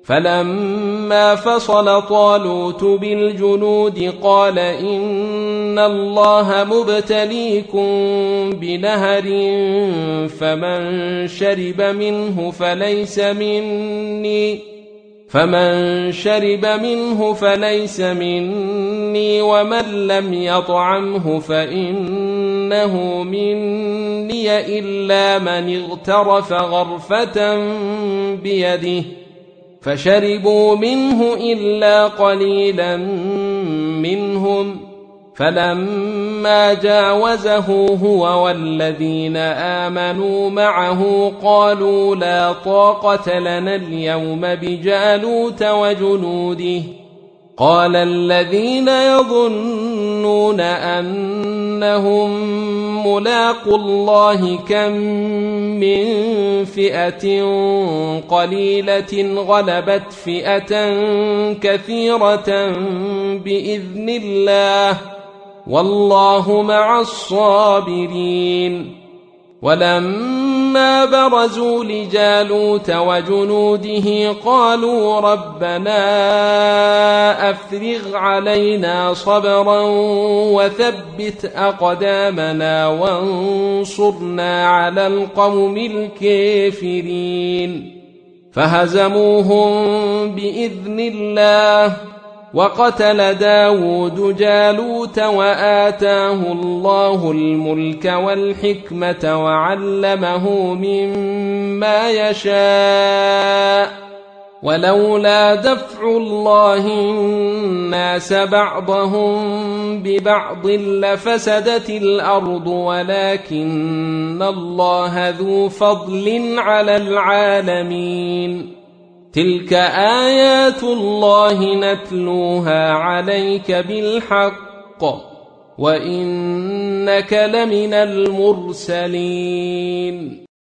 فلما فصل طالوت بالجنود قال إن الله مبتليكم بنهر فمن شرب منه فليس مني ومن لم يطعمه فإنه مني إلا من اغترف غرفة بيده فشربوا منه إلا قليلا منهم فلما جاوزه هو والذين آمنوا معه قالوا لا طاقة لنا اليوم بجالوت وجنوده قال الذين يظنون أنهم ملاقو الله كم من فئة قليلة غلبت فئة كثيرة بإذن الله والله مع الصابرين ولما برزوا لجالوت وجنوده قالوا ربنا أفرغ علينا صبرا وثبت أقدامنا وانصرنا على القوم الكافرين فهزموهم بإذن الله وقتل داود جالوت وآتاه الله الملك والحكمة وعلمه مما يشاء ولولا دفع الله الناس بعضهم ببعض لفسدت الأرض ولكن الله ذو فضل على العالمين تلك آيات الله نتلوها عليك بالحق وإنك لمن المرسلين